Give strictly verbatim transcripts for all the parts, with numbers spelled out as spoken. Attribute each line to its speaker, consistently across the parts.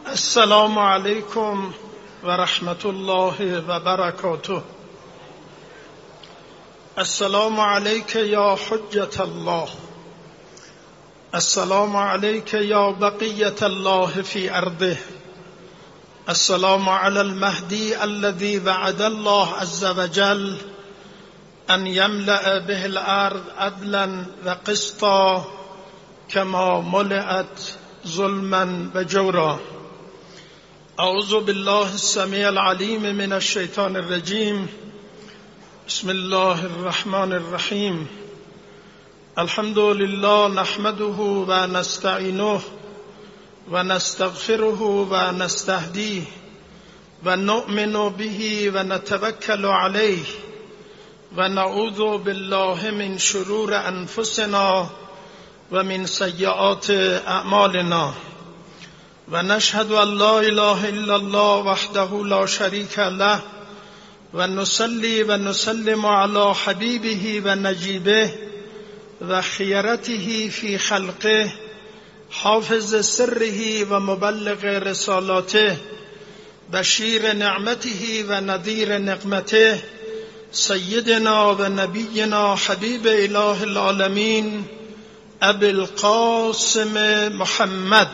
Speaker 1: السلام علیکم و رحمت الله و برکاته. السلام علیک یا حجة الله، السلام علیک یا بقیة الله فی ارضه، السلام علی المهدی الذی وعد الله عز وجل ان یملأ به الارض عدلا و قسطا کما ملئت ظلما و جورا. اعوذ بالله السمیع العلیم من الشیطان الرجیم. بسم الله الرحمن الرحیم. الحمد لله نحمده و نستعینه و نستغفره و نستهدیه و نؤمن به و نتوکل علیه و نعوذ بالله من شرور انفسنا و من سیئات اعمالنا و نشهد ان لا اله الا الله وحده لا شریک له و نصلی و نسلم علی حبیبه و نجیبه و خیرته فی خلقه حافظ سره و مبلغ رسالاته بشیر نعمته و نذیر نقمته سیدنا و نبینا حبیب اله العالمین ابی القاسم محمد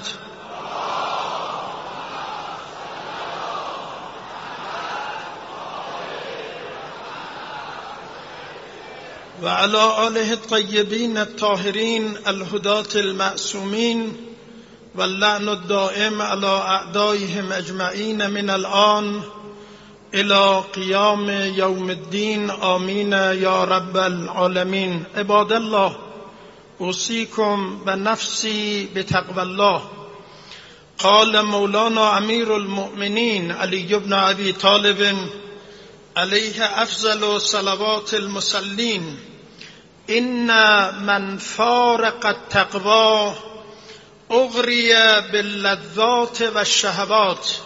Speaker 1: و علی آله الطیبین الطاهرین الهداة المعصومین و اللعن الدائم علی اعدائهم اجمعین من الآن الى قیام یوم الدین. آمین یا رب العالمین. عباد الله، اوصیکم و نفسی بتقوی الله. قال مولانا امیر المؤمنین علی بن ابی طالب علیه افضل صلوات المصلین: ان من فارق التقوی اغری باللذات و الشهوات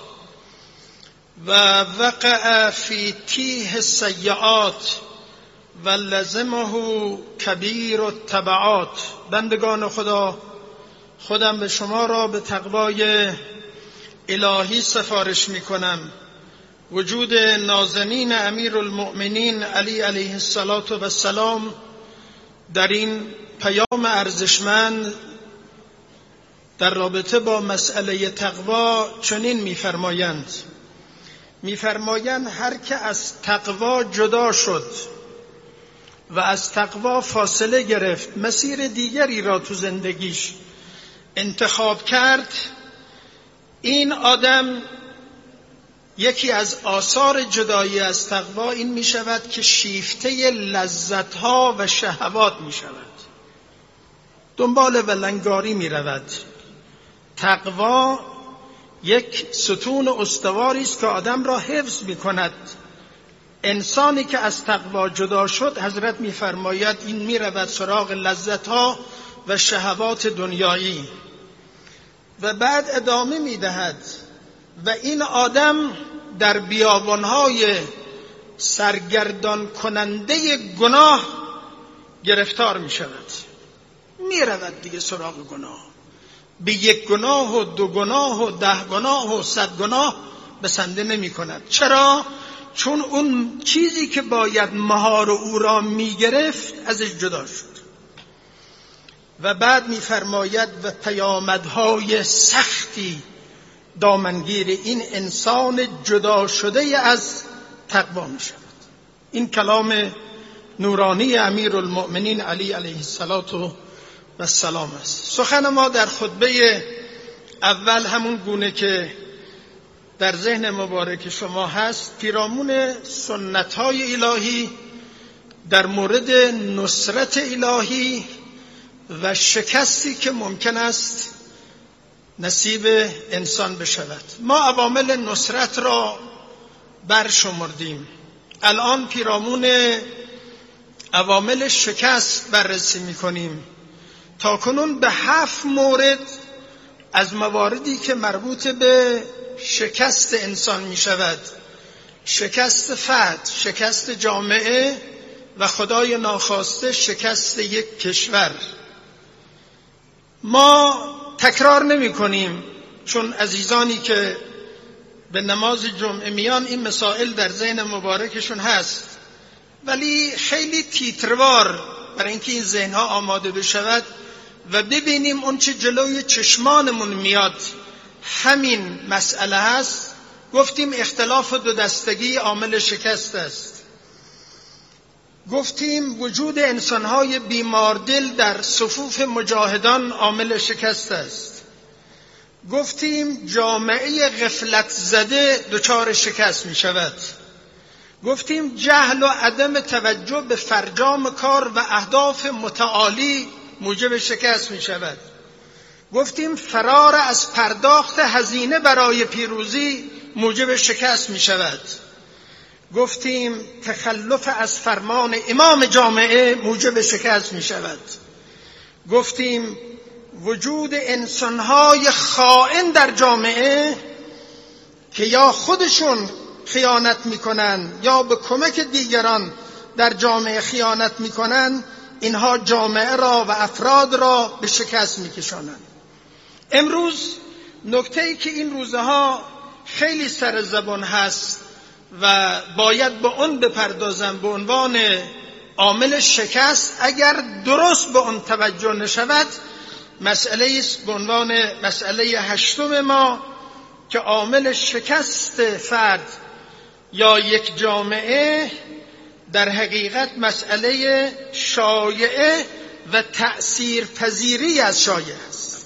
Speaker 1: و وقع فی تیه السیئات و لزمه کبیر التبعات. بندگان خدا، خودم به شما را به تقوای الهی سفارش می کنم. وجود نازنین امیر المؤمنین علی علیه السلام در این پیام ارزشمند در رابطه با مسئله تقوا چنین می‌فرمایند: می‌فرمایند هر که از تقوا جدا شد و از تقوا فاصله گرفت، مسیر دیگری را تو زندگیش انتخاب کرد، این آدم یکی از آثار جدایی از تقوا این می شود که شیفته لذتها و شهوات می شود، دنبال ولنگاری می رود. تقوا یک ستون استواری است که آدم را حفظ می کند. انسانی که از تقوا جدا شد، حضرت می فرماید این می رود سراغ لذتها و شهوات دنیایی. و بعد ادامه می دهد و این آدم در بیابانهای سرگردان کننده گناه گرفتار می شود، می رود دیگه سراغ گناه. به یک گناه و دو گناه و ده گناه و صد گناه بسنده نمی کند. چرا؟ چون اون چیزی که باید مهار او را می گرفت ازش جدا شد. و بعد می فرماید و پیامدهای سختی دامنگیر این انسان جدا شده از تقوا می شود. این کلام نورانی امیر المؤمنین علی علیه السلام است. سخن ما در خطبه اول همون گونه که در ذهن مبارک شما هست، پیرامون سنت‌های الهی در مورد نصرت الهی و شکستی که ممکن است نصیب انسان بشود. ما عوامل نصرت را برشمردیم، الان پیرامون عوامل شکست بررسی می‌کنیم. تاکنون به هفت مورد از مواردی که مربوط به شکست انسان می‌شود، شکست فرد، شکست جامعه و خدای ناخواسته شکست یک کشور، ما تکرار نمی کنیم، چون عزیزانی که به نماز جمعه میان این مسائل در ذهن مبارکشون هست، ولی خیلی تیتروار برای اینکه این ذهنها آماده بشود و ببینیم اون چه جلوی چشمانمون میاد همین مسئله هست. گفتیم اختلاف دو دستگی عامل شکست است. گفتیم وجود انسانهای بیماردل در صفوف مجاهدان عامل شکست است. گفتیم جامعه غفلت زده دچار شکست می شود. گفتیم جهل و عدم توجه به فرجام کار و اهداف متعالی موجب شکست می شود. گفتیم فرار از پرداخت هزینه برای پیروزی موجب شکست می شود. گفتیم تخلف از فرمان امام جامعه موجب شکست می شود. گفتیم وجود انسانهای خائن در جامعه که یا خودشون خیانت میکنن یا به کمک دیگران در جامعه خیانت میکنن، اینها جامعه را و افراد را به شکست میکشانند. امروز نکته‌ای که این روزها خیلی سر زبان هست و باید به اون بپردازم به عنوان عامل شکست اگر درست به اون توجه نشود، مسئله است به عنوان مسئله هشتم ما که عامل شکست فرد یا یک جامعه در حقیقت مسئله شایعه و تأثیر پذیری از شایعه است.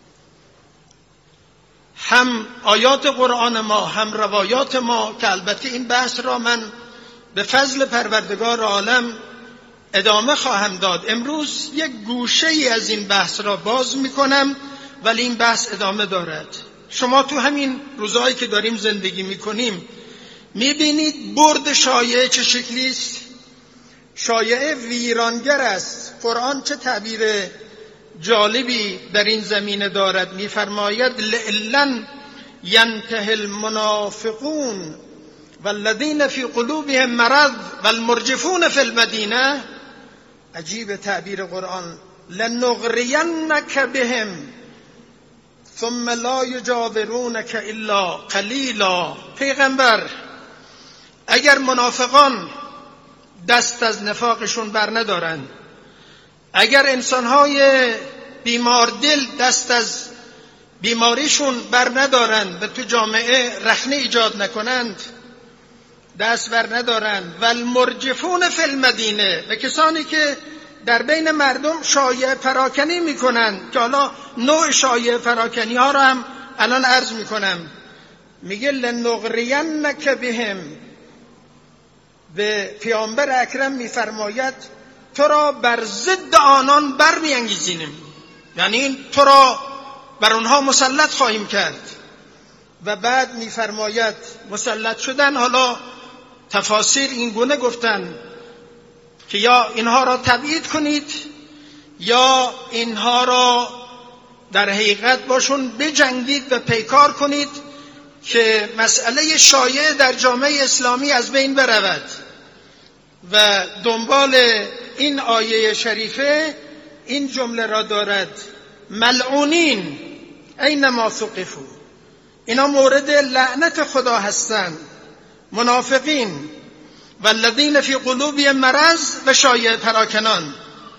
Speaker 1: هم آیات قرآن ما هم روایات ما که البته این بحث را من به فضل پروردگار عالم ادامه خواهم داد. امروز یک گوشه ای از این بحث را باز میکنم ولی این بحث ادامه دارد. شما تو همین روزهایی که داریم زندگی میکنیم میبینید برد شایعه چه شکلی است. شایعه ویرانگر است. قرآن چه تعبیر جالبی در این زمینه دارد. میفرماید لئن ینته المنافقون والذین فی قلوبهم مرض والمرجفون فی المدینه. عجیب تعبیر قرآن. لنغرینک بهم ثم لا یجاورونک الا قلیلا. پیغمبر اگر منافقان دست از نفاقشون بر ندارن، اگر انسانهای بیماردل دست از بیماریشون بر ندارن و تو جامعه رخنه ایجاد نکنند، دست بر ندارن، و المرجفون فی المدینه، و کسانی که در بین مردم شایعه پراکنی میکنن که حالا نوع شایعه پراکنی ها را هم الان عرض میکنم. میگه لنغرینک بهم، به پیامبر اکرم میفرماید تو را بر ضد آنان برمیانگیزیم، یعنی تو را بر اونها مسلط خواهیم کرد. و بعد میفرماید مسلط شدن، حالا تفاسیر این گونه گفتن که یا اینها را تبعید کنید یا اینها را در حقیقت باشون بجنگید و پیکار کنید که مسئله شایعه در جامعه اسلامی از بین برود. و دنبال این آیه شریفه این جمله را دارد: ملعونین اینما ثقفوا. اینا مورد لعنت خدا هستند. منافقین والذین فی قلوبهم مرض و شایعه پراکنان.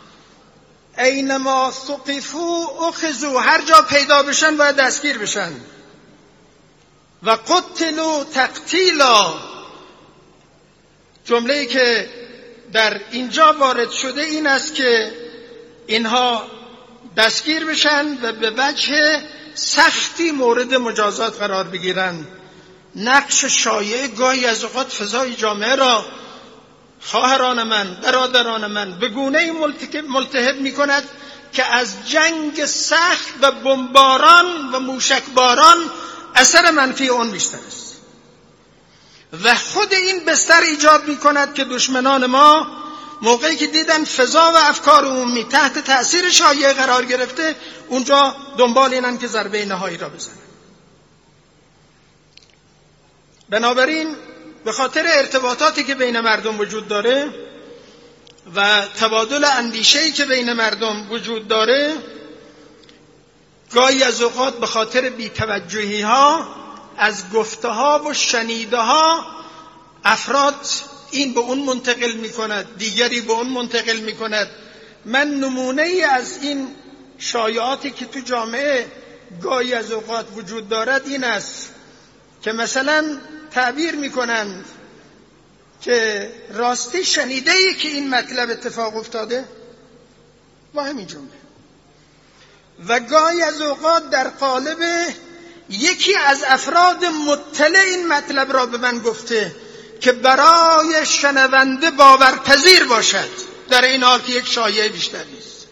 Speaker 1: اینما ثقفوا اخذوا، هر جا پیدا بشن باید دستگیر بشن. و قتلوا تقتیلا. جمله‌ای که در اینجا وارد شده این است که اینها دستگیر بشن و به وجه سختی مورد مجازات قرار بگیرن. نقش شایعه گاهی از اوقات فضای جامعه را، خواهران من، برادران من، به گونه‌ای ملتهب می‌کند که از جنگ سخت و بمباران و موشکباران اثر منفی اون بیشتر است. و خود این بستر ایجاد می‌کند که دشمنان ما موقعی که دیدن فضا و افکار عمومی تحت تأثیر شایعه قرار گرفته، اونجا دنبال اینن که ضربه نهایی را بزنن. بنابراین به خاطر ارتباطاتی که بین مردم وجود داره و تبادل اندیشه‌ای که بین مردم وجود داره، گاهی از اوقات به خاطر بی‌توجهی ها از گفته ها و شنیده ها افراد این به اون منتقل می کند، دیگری به اون منتقل می کند. من نمونه ای از این شایعاتی که تو جامعه گاهی از اوقات وجود دارد این است که مثلا تعبیر می کنند که راستی شنیده ای که این مطلب اتفاق افتاده با همین جمله، و گاهی از اوقات در قالب یکی از افراد مطلع این مطلب را به من گفته که برای شنونده باورپذیر باشد، در این حال که یک شایعه بیشتر نیست.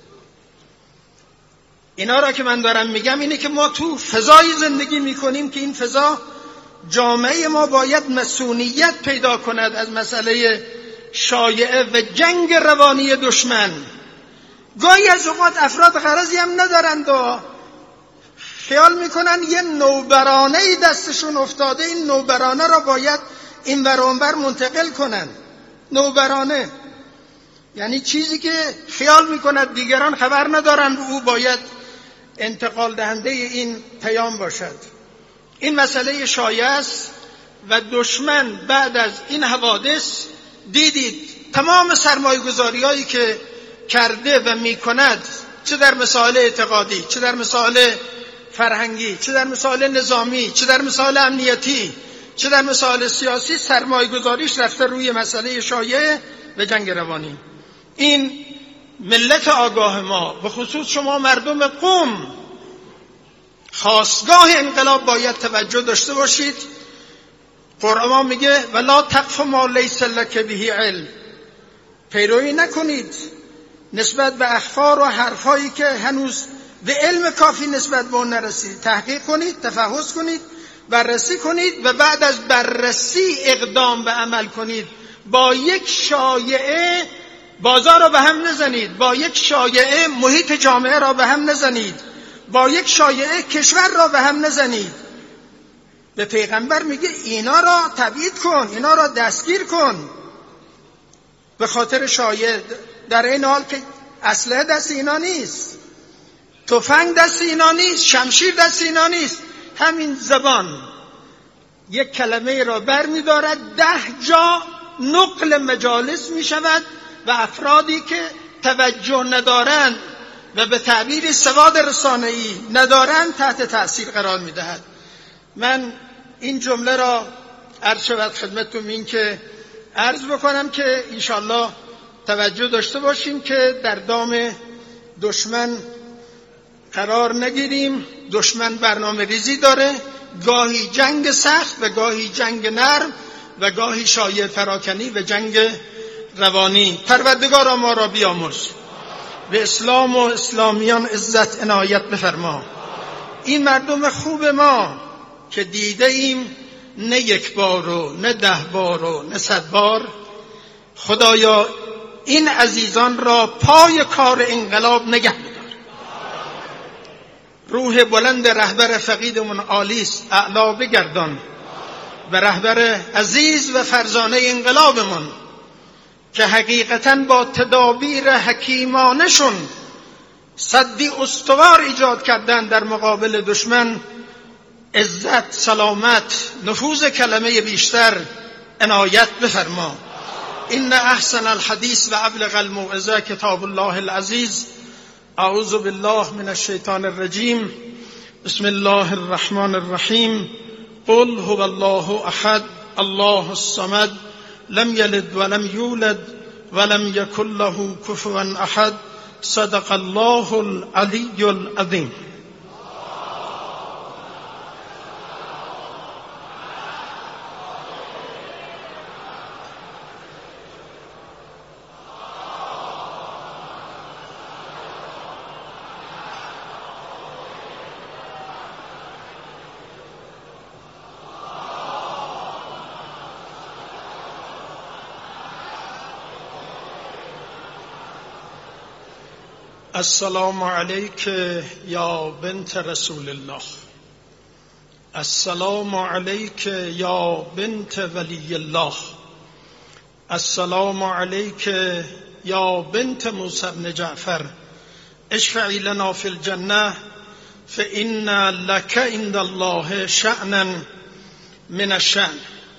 Speaker 1: اینا را که من دارم میگم اینه که ما تو فضای زندگی میکنیم که این فضا جامعه ما باید مسئولیت پیدا کند از مسئله شایعه و جنگ روانی دشمن. گاهی از اوقات افراد غرضی هم ندارند و خیال میکنن یه نوبرانه دستشون افتاده، این نوبرانه را باید این ور اون ور منتقل کنن. نوبرانه یعنی چیزی که خیال میکند دیگران خبر ندارند و او باید انتقال دهنده این پیام باشد. این مسئله شایعه است و دشمن بعد از این حوادث دیدید تمام سرمایه‌گذاری هایی که کرده و میکند، چه در مسائل اعتقادی، چه در مسائل فرهنگی، چه در مسائل نظامی، چه در مسائل امنیتی، چه در مسائل سیاسی، سرمایه‌گذاریش رفته روی مسئله شایعه و جنگ روانی. این ملت آگاه ما، به خصوص شما مردم قم، خاستگاه انقلاب باید توجه داشته باشید. قرآن میگه ولا تقف ما لیس لک به علم، پیروی نکنید نسبت به اخبار و حرفایی که هنوز به علم کافی نسبت به اون نرسید. تحقیق کنید، تفحص کنید، بررسی کنید و بعد از بررسی اقدام به عمل کنید. با یک شایعه بازار را به هم نزنید، با یک شایعه محیط جامعه را به هم نزنید، با یک شایعه کشور را به هم نزنید. به پیغمبر میگه اینا را تبعید کن، اینا را دستگیر کن به خاطر شایعه، در این حال که اسلحه دست اینا نیست، تفنگ دست اینا نیست، شمشیر دست اینا نیست. همین زبان یک کلمه را بر می دارد، ده جا نقل مجالس می شود و افرادی که توجه ندارند و به تعبیر سواد رسانه‌ای ندارند تحت تأثیر قرار می دهد. من این جمله را عرض شود خدمتتون این که عرض بکنم که انشالله توجه داشته باشیم که در دام دشمن قرار نگیریم. دشمن برنامه ریزی داره، گاهی جنگ سخت و گاهی جنگ نرم و گاهی شایعه پراکنی و جنگ روانی. پروردگارا ما را بیامرز، به اسلام و اسلامیان عزت عنایت بفرما. این مردم خوب ما که دیده ایم نه یک بار و نه ده بار و نه صد بار، خدایا این عزیزان را پای کار انقلاب نگه بدار. روح بلند رهبر فقیدمون عالیست، اعلا بگردان، و رهبر عزیز و فرزانه انقلابمون که حقیقتاً با تدابیر حکیمانشون سدی استوار ایجاد کردن در مقابل دشمن، عزت، سلامت، نفوذ کلمه بیشتر عنایت بفرما. ان احسن الحدیث و ابلغ الموعظه کتاب الله العزیز. اعوذ بالله من الشیطان الرجیم. بسم الله الرحمن الرحیم. قل هو الله احد الله الصمد لم یلد ولم یولد ولم یکن له کفوا احد. صدق الله العلی العظیم. السلام علیک یا بنت رسول الله. السلام علیک یا بنت ولی الله. السلام علیک یا بنت موسی بن جعفر. اشفعی لنا فی الجنه فإن لك عند الله شأنا من الشأن.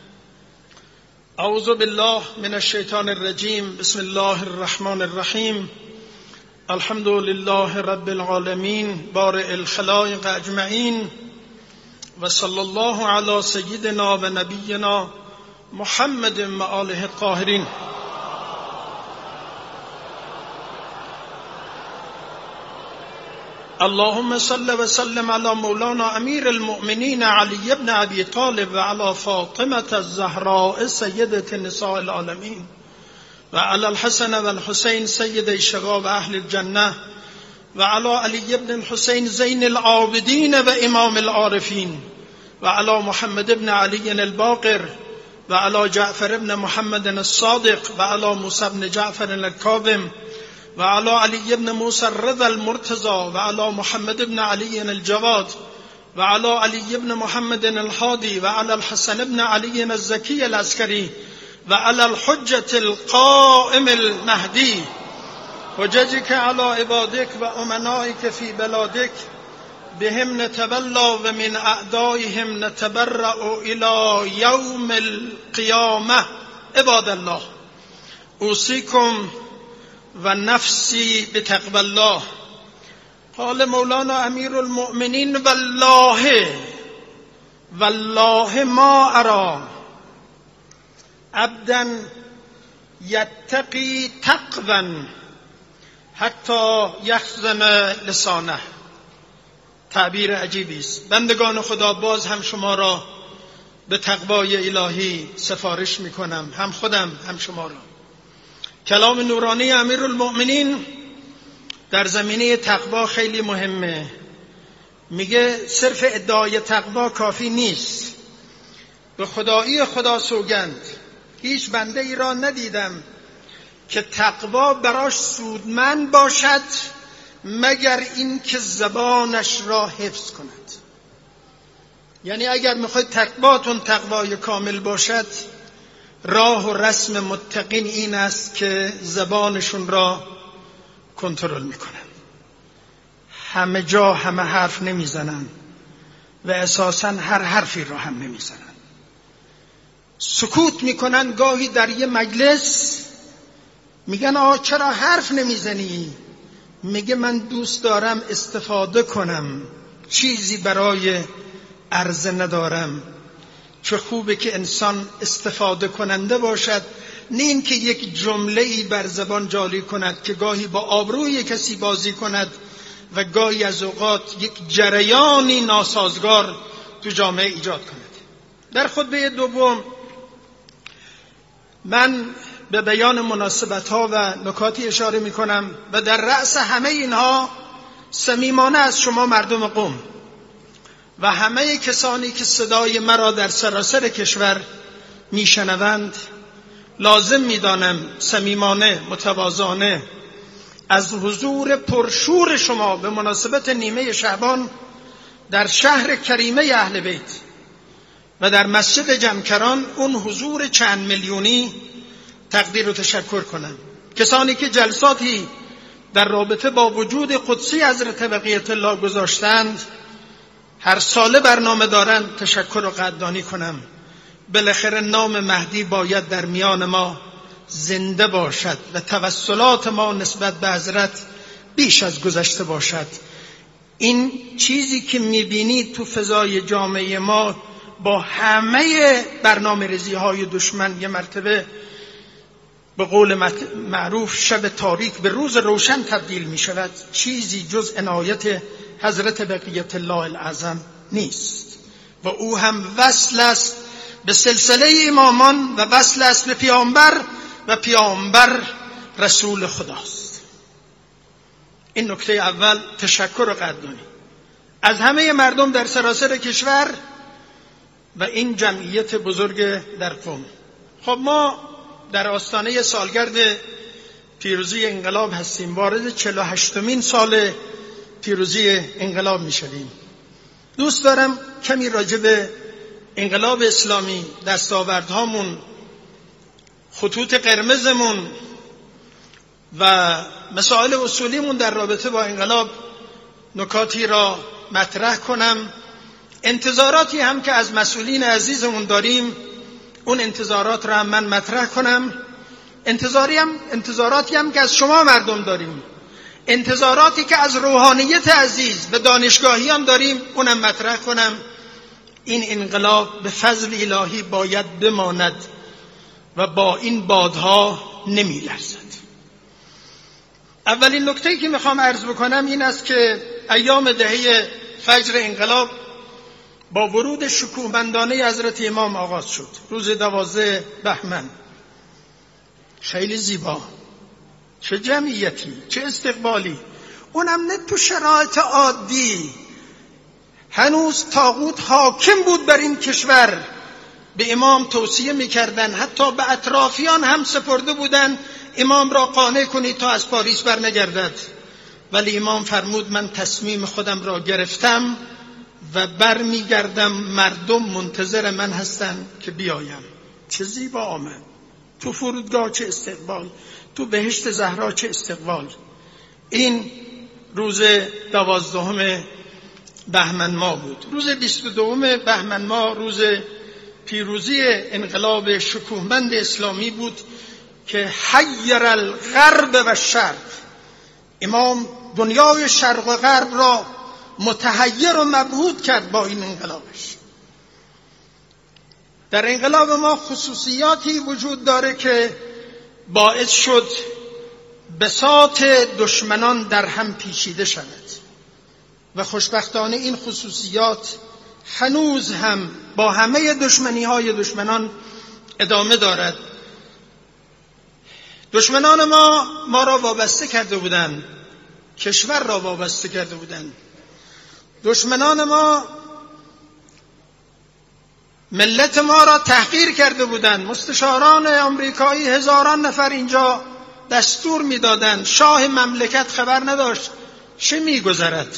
Speaker 1: اعوذ بالله من الشیطان الرجیم. بسم الله الرحمن الرحیم. الحمد لله رب العالمین بارئ الخلائق اجمعین و صلی الله علی سیدنا و نبینا محمد و آله الطاهرین. اللهم صل و سلم علی مولانا امیر المؤمنین علی بن ابی طالب و علی فاطمة الزهراء سیدة نساء العالمین و علی الحسن و الحسین سید شباب اهل الجنه و علی علی بن الحسین زین العابدین و امام العارفین و علی محمد بن علی الباقر و علی جعفر بن محمد الصادق و علی موسی بن جعفر الکاظم و علی علی بن موسی الرضا المرتضى و علی محمد بن علی الجواد و علی علی بن محمد الهادی و علی الحسن بن علی الزکی العسکری و علی الحجة القائم المهدی حججك على عبادك و امنائك في بلادك بهم نتبلا و من اعدائهم نتبرأ الى يوم القيامة. عباد الله، اوصيكم و نفسی بتقوى الله. قال مولانا امیر المؤمنین والله والله ما ارى عبدا یتقی تقوا حتی یخزن لسانه. تعبیر عجیبی است. بندگان خدا، باز هم شما را به تقوای الهی سفارش میکنم، هم خودم هم شما را. کلام نورانی امیرالمؤمنین در زمینه تقوا خیلی مهمه. میگه صرف ادعای تقوا کافی نیست. به خدایی خدا سوگند هیچ بنده ای را ندیدم که تقوا براش سودمند باشد مگر این که زبانش را حفظ کند. یعنی اگر میخواید تقواتون تقوای کامل باشد، راه و رسم متقین این است که زبانشون را کنترل میکنن. همه جا همه حرف نمیزنن و اساساً هر حرفی را هم نمیزنن. سکوت میکنن. گاهی در یه مجلس میگن آه چرا حرف نمیزنی؟ میگه من دوست دارم استفاده کنم، چیزی برای عرضه ندارم. چه خوبه که انسان استفاده کننده باشد، نه این که یک جمله‌ای بر زبان جاری کند که گاهی با آبروی کسی بازی کند و گاهی از اوقات یک جریانی ناسازگار تو جامعه ایجاد کند. در خطبه دوم من به بیان مناسبت‌ها و نکاتی اشاره می‌کنم و در رأس همه اینها صمیمانه از شما مردم قم و همه کسانی که صدای مرا در سراسر کشور میشنوند لازم میدانم صمیمانه متواضعانه از حضور پرشور شما به مناسبت نیمه شعبان در شهر کریمه اهل بیت و در مسجد جمکران، اون حضور چند میلیونی، تقدیر و تشکر کنم. کسانی که جلساتی در رابطه با وجود قدسی حضرت بقیت الله گذاشتند، هر ساله برنامه دارند، تشکر و قدردانی کنم. بالاخره نام مهدی باید در میان ما زنده باشد و توسلات ما نسبت به حضرت بیش از گذشته باشد. این چیزی که میبینید تو فضای جامعه ما با همه برنامه ریزی های دشمن یه مرتبه به قول معروف شب تاریک به روز روشن تبدیل می شود، چیزی جز عنایت حضرت بقیت الله الاعظم نیست و او هم وصل است به سلسله امامان و وصل است به پیامبر و پیامبر رسول خداست. این نکته اول. تشکر و قدردانی از همه مردم در سراسر کشور و این جمعیت بزرگ در قم. خب ما در آستانه سالگرد پیروزی انقلاب هستیم. وارد چهل و هشتمین سال پیروزی انقلاب می شدیم. دوست دارم کمی راجع به انقلاب اسلامی، دستاوردهامون، خطوط قرمزمون و مسائل اصولیمون در رابطه با انقلاب نکاتی را مطرح کنم. انتظاراتی هم که از مسئولین عزیزمون داریم، اون انتظارات را هم من مطرح کنم. انتظاری هم انتظاراتی هم که از شما مردم داریم، انتظاراتی که از روحانیت عزیز به دانشگاهیان داریم، اونم مطرح کنم. این انقلاب به فضل الهی باید بماند و با این بادها نمی لرزد. اولین نکته‌ای که میخوام عرض بکنم این است که ایام دهه فجر انقلاب با ورود شکوهمندانه حضرت امام آغاز شد. روز دوازده بهمن، خیلی زیبا، چه جمعیتی، چه استقبالی، اونم نه تو شرایط عادی. هنوز طاغوت حاکم بود بر این کشور، به امام توصیه میکردن، حتی به اطرافیان هم سپرده بودن امام را قانع کنید تا از پاریس برنگردد. ولی امام فرمود من تصمیم خودم را گرفتم و برمیگردم، مردم منتظر من هستن که بیایم. چه زیبا آمد، تو فرودگاه چه استقبال، تو بهشت زهرا چه استقبال. این روز دوازدهم بهمن ماه بود. روز بیست و دوم بهمن ماه روز پیروزی انقلاب شکوهمند اسلامی بود که حیر الغرب و شرق. امام دنیای شرق و غرب را متحیر و مبهوت کرد با این انقلابش. در انقلاب ما خصوصیاتی وجود داره که باعث شد بساط دشمنان در هم پیچیده شود و خوشبختانه این خصوصیات هنوز هم با همه دشمنی های دشمنان ادامه دارد. دشمنان ما ما را وابسته کرده بودند، کشور را وابسته کرده بودند. دشمنان ما ملت ما را تحقیر کرده بودند. مستشاران آمریکایی هزاران نفر اینجا دستور میدادند، شاه مملکت خبر نداشت چه میگذرد.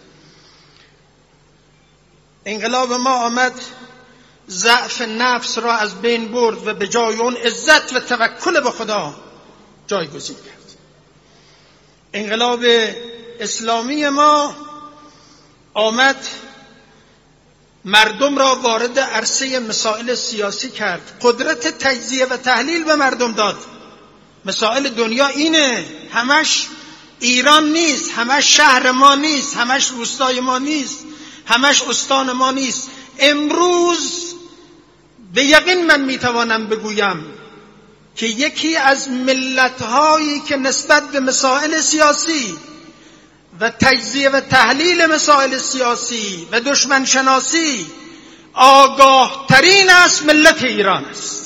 Speaker 1: انقلاب ما آمد ضعف نفس را از بین برد و به جای اون عزت و توکل به خدا جایگزین کرد. انقلاب اسلامی ما آمد مردم را وارد عرصه مسائل سیاسی کرد، قدرت تجزیه و تحلیل به مردم داد. مسائل دنیا اینه، همش ایران نیست، همش شهر ما نیست، همش روستای ما نیست، همش استان ما نیست. امروز به یقین من میتوانم بگویم که یکی از ملت‌هایی که نسبت به مسائل سیاسی و تجزیه و تحلیل مسائل سیاسی و دشمن شناسی آگاه ترین است ملت ایران است.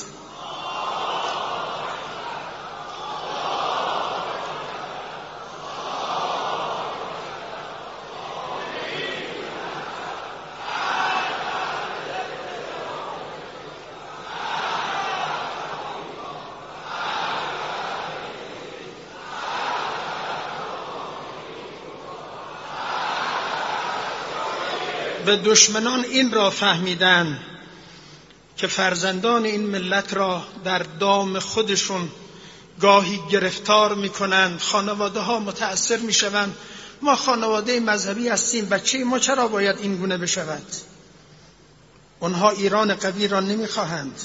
Speaker 1: و دشمنان این را فهمیدن که فرزندان این ملت را در دام خودشون گاهی گرفتار میکنند، خانواده ها متأثر میشوند. ما خانواده مذهبی هستیم، بچه ما چرا باید این گونه بشود؟ اونها ایران قوی را نمیخواهند.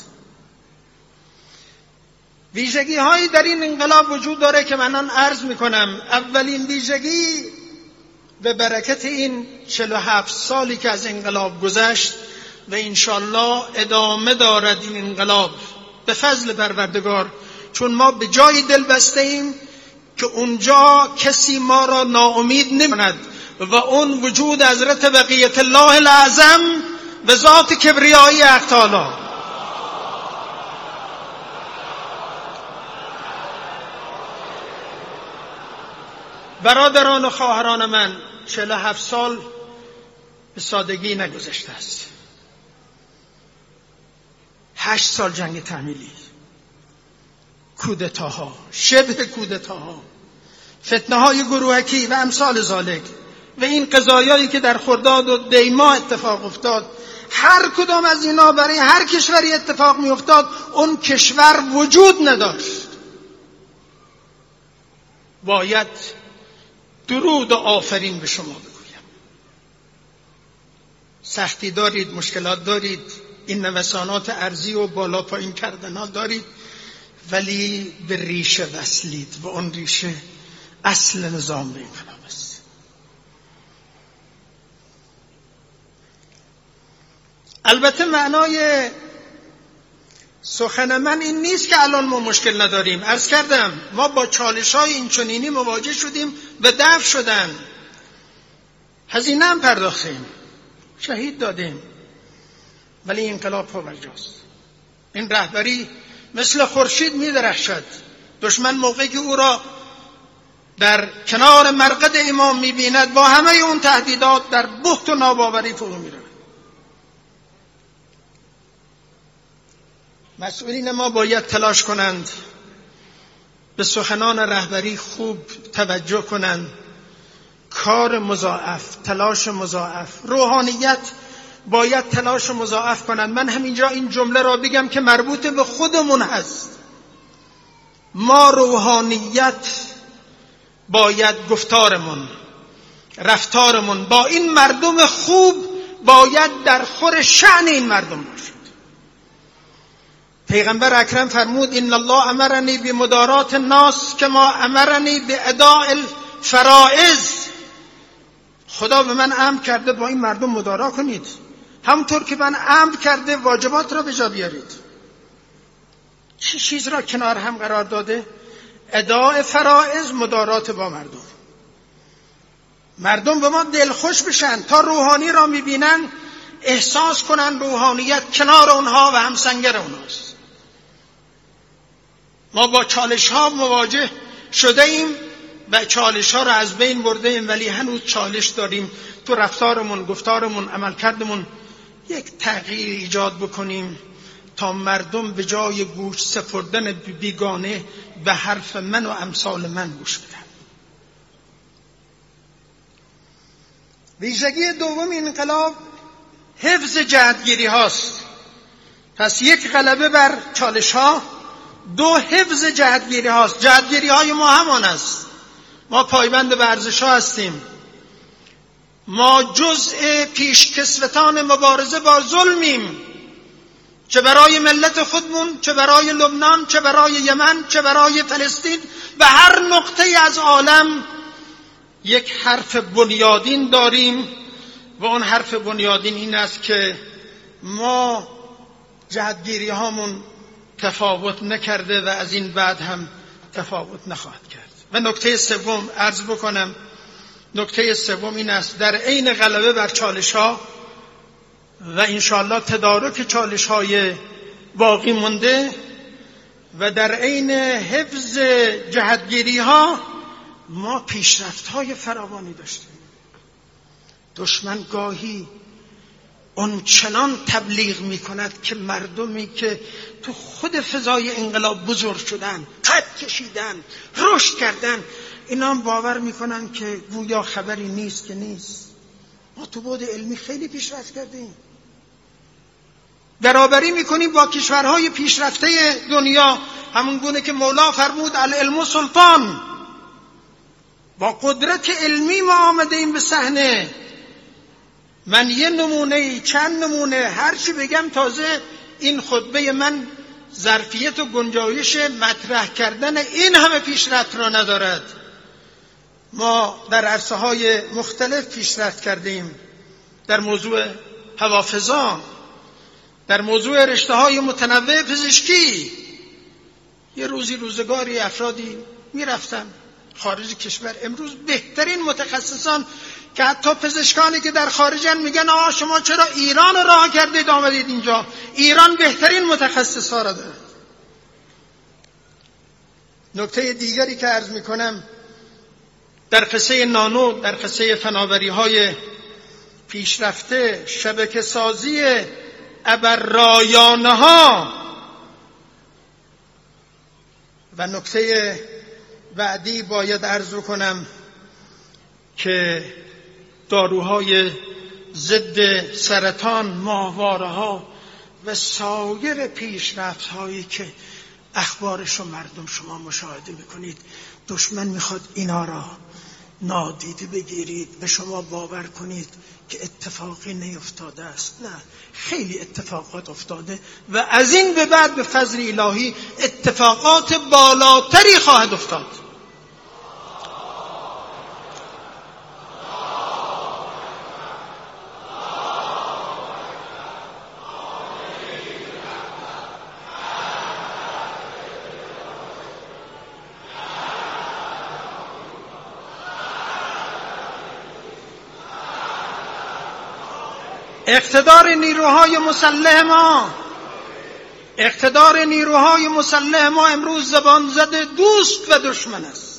Speaker 1: ویژگی هایی در این انقلاب وجود داره که من آن عرض میکنم. اولین ویژگی به برکت این چهل و هفت سالی که از انقلاب گذشت و انشالله ادامه دارد این انقلاب به فضل پروردگار، چون ما به جای دل بسته ایم که اونجا کسی ما را ناامید نمی‌کند و اون وجود حضرت بقیت الله الاعظم به ذات کبریایی حق تعالی. برادران و خواهران من، چهل و هفت سال به سادگی نگذشته است. هشت سال جنگ تحمیلی، کودتاها، شبه کودتاها، فتنه های گروهکی و امثال ذالک و این قضایایی که در خرداد و دیما اتفاق افتاد، هر کدام از اینا برای هر کشوری اتفاق می افتاد اون کشور وجود نداشت. باید درود و آفرین به شما بگویم. سختی دارید، مشکلات دارید، این نوسانات ارضی و بالا پایین کردن ها دارید، ولی به ریشه وصلید و اون ریشه اصل نظام انقلاب است. البته معنای سخن من این نیست که الان ما مشکل نداریم. عرض کردم ما با چالش‌های اینچنینی مواجه شدیم و دفع شدن، هزینه هم پرداختیم، شهید دادیم، ولی انقلاب پابرجاست. این رهبری مثل خورشید می‌درخشد. دشمن موقعی که او را در کنار مرقد امام می‌بیند با همه اون تهدیدات در بهت و ناباوری فرو می‌رود. مسئولین ما باید تلاش کنند، به سخنان رهبری خوب توجه کنند، کار مضاعف، تلاش مضاعف، روحانیت باید تلاش مضاعف کنند. من همینجا این جمله را بگم که مربوط به خودمون هست. ما روحانیت باید گفتارمون، رفتارمون با این مردم خوب باید در خور شأن این مردم باشد. پیغمبر اکرم فرمود ان الله امرنی بمدارات الناس کما امرنی باداء الفرائض. خدا به من امر کرده با این مردم مدارا کنید، همونطور که من امر کرده واجبات را به جا بیارید. چه چیز را کنار هم قرار داده؟ اداء فرائض، مدارات با مردم. مردم به ما دلخوش بشن، تا روحانی را میبینن احساس کنن روحانیت کنار اونها و همسنگر اونهاست. ما با چالش ها مواجه شده ایم و چالش ها را از بین برده ایم، ولی هنوز چالش داریم تو رفتارمون، گفتارمون، عملکردمون یک تغییر ایجاد بکنیم تا مردم به جای گوش سپردن بیگانه به حرف من و امثال من گوش بدن. ویژگی دوم انقلاب حفظ جهتگیری هاست. پس یک غلبه بر چالش ها، دو حفظ جهتگیری هاست. جهتگیری های ما همان است. ما پایبند به ارزش ها هستیم. ما جزء پیشکسوتان مبارزه با ظلمیم، چه برای ملت خودمون، چه برای لبنان، چه برای یمن، چه برای فلسطین. به هر نقطه از عالم یک حرف بنیادین داریم و اون حرف بنیادین این است که ما جهتگیری هامون تفاوت نکرده و از این بعد هم تفاوت نخواهد کرد. و نکته سوم عرض بکنم، نکته سوم این است در عین غلبه بر چالش ها و انشاءالله تدارک چالش های باقی مونده و در عین حفظ جهتگیری ها ما پیشرفت های فراوانی داشتیم. دشمن گاهی اون چنان تبلیغ می کند که مردمی که تو خود فضای انقلاب بزرگ شدن، قد کشیدن، رشد کردن، اینا هم باور می کنن که گویا خبری نیست که نیست. ما تو بعد علمی خیلی پیشرفت کردیم، برابری می کنیم با کشورهای پیشرفته دنیا، همون گونه که مولا فرمود العلم سلطان. با قدرت علمی ما آمده ایم به صحنه. من یه نمونه، چند نمونه، هر چی بگم تازه این خطبه من ظرفیت و گنجایش مطرح کردن این همه پیشرفت را ندارد. ما در عرصه های مختلف پیشرفت کردیم، در موضوع هوافضا، در موضوع رشته های متنوع پزشکی. یه روزی روزگاری افرادی میرفتن خارج کشور، امروز بهترین متخصصان که حتی پزشکانی که در خارجن میگن آقا شما چرا ایران راه کردید آمدید اینجا؟ ایران بهترین متخصصا را داره. نکته دیگری که عرض میکنم در قصه نانو، در قصه فناوری های پیشرفته، شبکه سازی ابررایانه ها و نکته بعدی باید عرض کنم که داروهای ضد سرطان، ماهواره ها و سایر پیشرفت هایی که اخبارش رو مردم شما مشاهده میکنید، دشمن میخواد اینا را نادیده بگیرید، به شما باور کنید که اتفاقی نیفتاده است. نه، خیلی اتفاقات افتاده و از این به بعد به فضل الهی اتفاقات بالاتری خواهد افتاد. اقتدار نیروهای مسلح ما اقتدار نیروهای مسلح ما امروز زبان زده دوست و دشمن است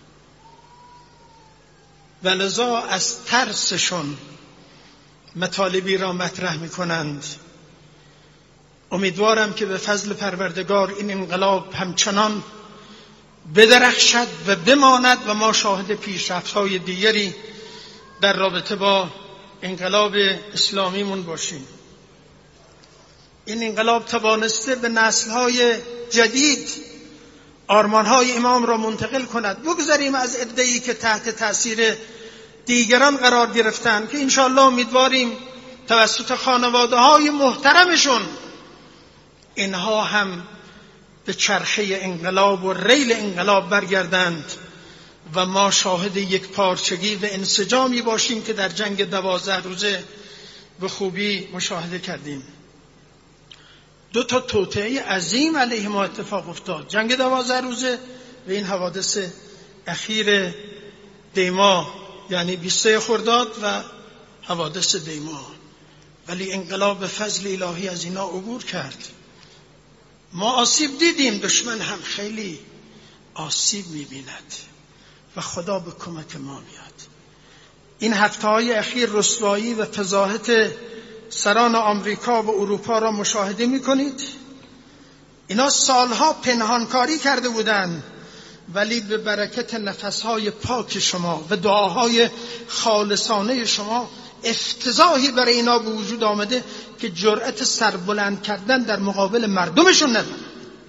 Speaker 1: و لذا از ترسشون مطالبی را مطرح می کنند. امیدوارم که به فضل پروردگار این انقلاب همچنان بدرخشد و بماند و ما شاهد پیشرفت‌های دیگری در رابطه با انقلاب اسلامیمون باشیم. این انقلاب توانسته به نسل‌های جدید آرمان‌های امام را منتقل کند. بگذاریم از عده‌ای که تحت تأثیر دیگران قرار گرفتند که انشاءالله امیدواریم توسط خانواده‌های محترمشون اینها هم به چرخه انقلاب و ریل انقلاب برگردند و ما شاهد یک پارچگی و انسجامی باشیم که در جنگ دوازده روزه به خوبی مشاهده کردیم. دو تا توطئه عظیم علیه ما اتفاق افتاد، جنگ دوازده روزه و این حوادث اخیر دیما، یعنی بیست خرداد و حوادث دیما. ولی انقلاب به فضل الهی از اینا عبور کرد. ما آسیب دیدیم، دشمن هم خیلی آسیب می‌بیند و خدا به کمک ما میاد. این هفته‌های اخیر رسوایی و فضاحت سران آمریکا و اروپا را مشاهده می‌کنید. اینا سالها پنهانکاری کرده بودند، ولی به برکت نفس‌های پاک شما و دعاهای خالصانه شما افتضاحی برای اینا به وجود آمده که جرأت سربلند کردن در مقابل مردمشون ندارن.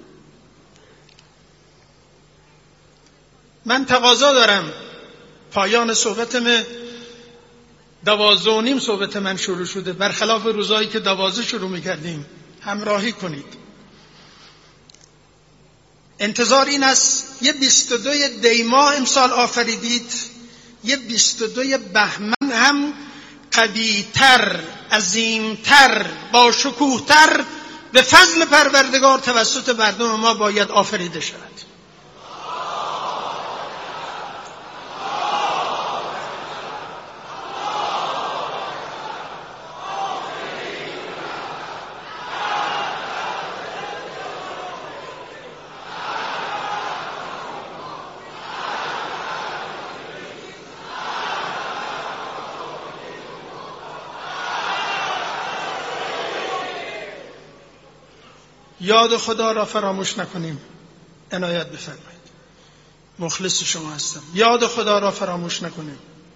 Speaker 1: من تقاضا دارم پایان صحبتم، دوازده و نیم صحبت من شروع شده، برخلاف روزایی که دوازده شروع میکردیم. همراهی کنید. انتظار این است یه بیست و دو دیما امسال آفریدید، یه بیست و دو بهمن هم قوی‌تر، عظیم‌تر، با شکوه‌تر به فضل پروردگار توسط مردم ما باید آفریده شود. یاد خدا را فراموش نکنیم. عنایت بفرمایید. مخلص شما هستم. یاد خدا را فراموش نکنیم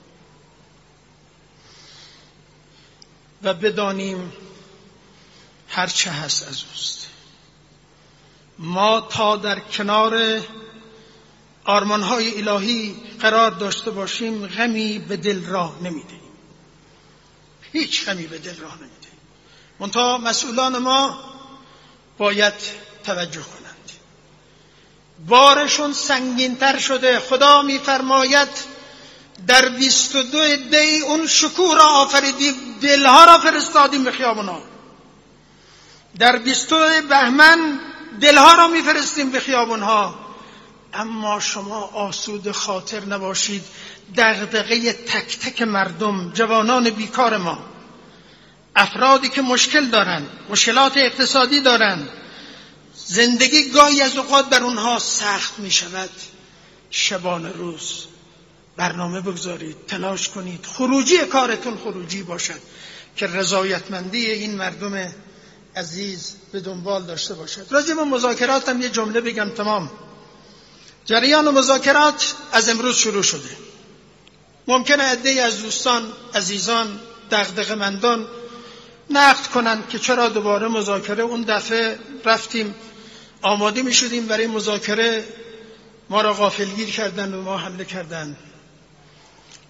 Speaker 1: و بدانیم هر چه هست از اوست. ما تا در کنار آرمان‌های الهی قرار داشته باشیم غمی به دل راه نمیدهیم. هیچ غمی به دل راه نمیدهیم. منتها مسئولان ما باید توجه کنند. بارشون سنگین‌تر شده. خدا می‌فرماید در بیست و دو دی اون شکوه را آفریدیم، دلها را فرستادیم به خیابان‌ها. در بیست و دو بهمن دلها را می‌فرستیم به خیابان‌ها. اما شما آسوده خاطر نباشید. دغدغه تک تک مردم، جوانان بیکار ما، افرادی که مشکل دارن، مشکلات اقتصادی دارن، زندگی گاهی از اوقات بر اونها سخت می شود. شبانه روز برنامه بگذارید، تلاش کنید، خروجی کارتون خروجی باشد که رضایتمندی این مردم عزیز به دنبال داشته باشد. راجع به مذاکرات هم یه جمله بگم تمام. جریان مذاکرات از امروز شروع شده. ممکنه عده‌ای از دوستان، عزیزان، دغدغه‌مندان نقد کنند که چرا دوباره مذاکره، اون دفعه رفتیم آماده می شدیم برای مذاکره، ما را غافلگیر کردن و ما حمله کردن.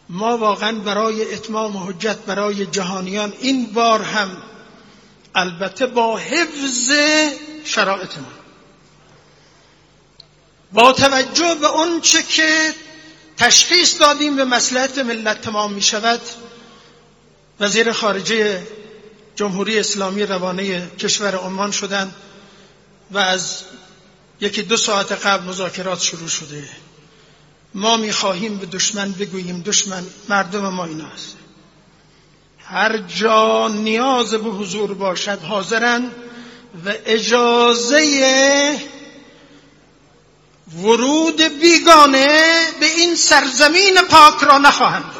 Speaker 1: ما واقعا برای اتمام حجت برای جهانیان این بار هم البته با حفظ شرایط ما، با توجه به اون چه که تشخیص دادیم به مصلحت ملت تمام می شود، وزیر خارجه جمهوری اسلامی روانه کشور عمان شدند و از یکی دو ساعت قبل مذاکرات شروع شده. ما می خواهیم به دشمن بگوییم دشمن مردم ما اینا هست، هر جا نیاز به حضور باشد حاضرن و اجازه ورود بیگانه به این سرزمین پاک را نخواهند داد.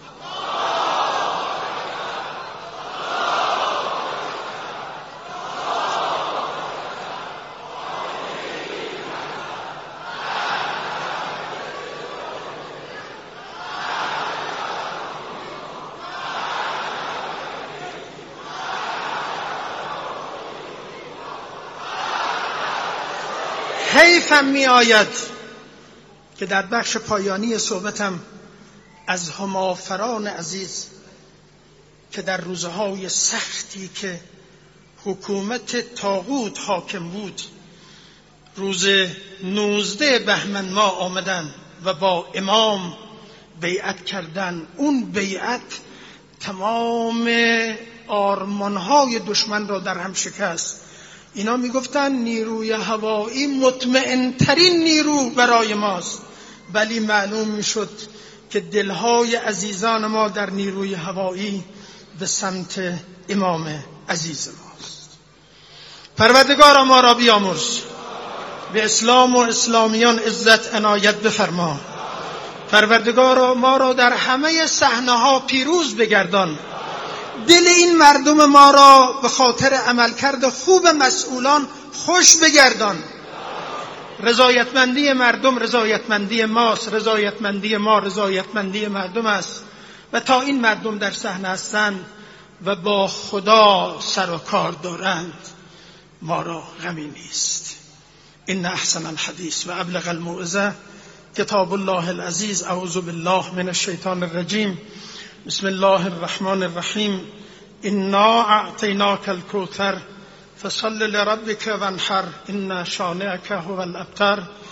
Speaker 1: حیفم می آید که در بخش پایانی صحبتم از همافران عزیز که در روزهای سختی که حکومت طاغوت حاکم بود، روز نوزده بهمن ما آمدن و با امام بیعت کردن. اون بیعت تمام آرمانهای دشمن را در هم شکست. اینا میگفتن نیروی هوایی مطمئن ترین نیرو برای ماست، ولی معلوم میشد که دلهای عزیزان ما در نیروی هوایی به سمت امام عزیز ماست. پروردگار ما را بیامرز، به اسلام و اسلامیان عزت عنایت بفرما. پروردگار ما را در همه صحنه‌ها پیروز بگردان. دل این مردم ما را به خاطر عملکرد خوب مسئولان خوش بگردان. رضایتمندی مردم رضایتمندی ماست، رضایتمندی ما رضایتمندی مردم است و تا این مردم در صحنه هستند و با خدا سر و کار دارند ما را غمی نیست. ان احسن الحدیث و ابلغ الموعظه کتاب الله العزیز. اعوذ بالله من الشیطان الرجیم. بسم الله الرحمن الرحیم. انا اعطیناک الکوثر فصل لربک وانحر ان شانئک هو الابتر.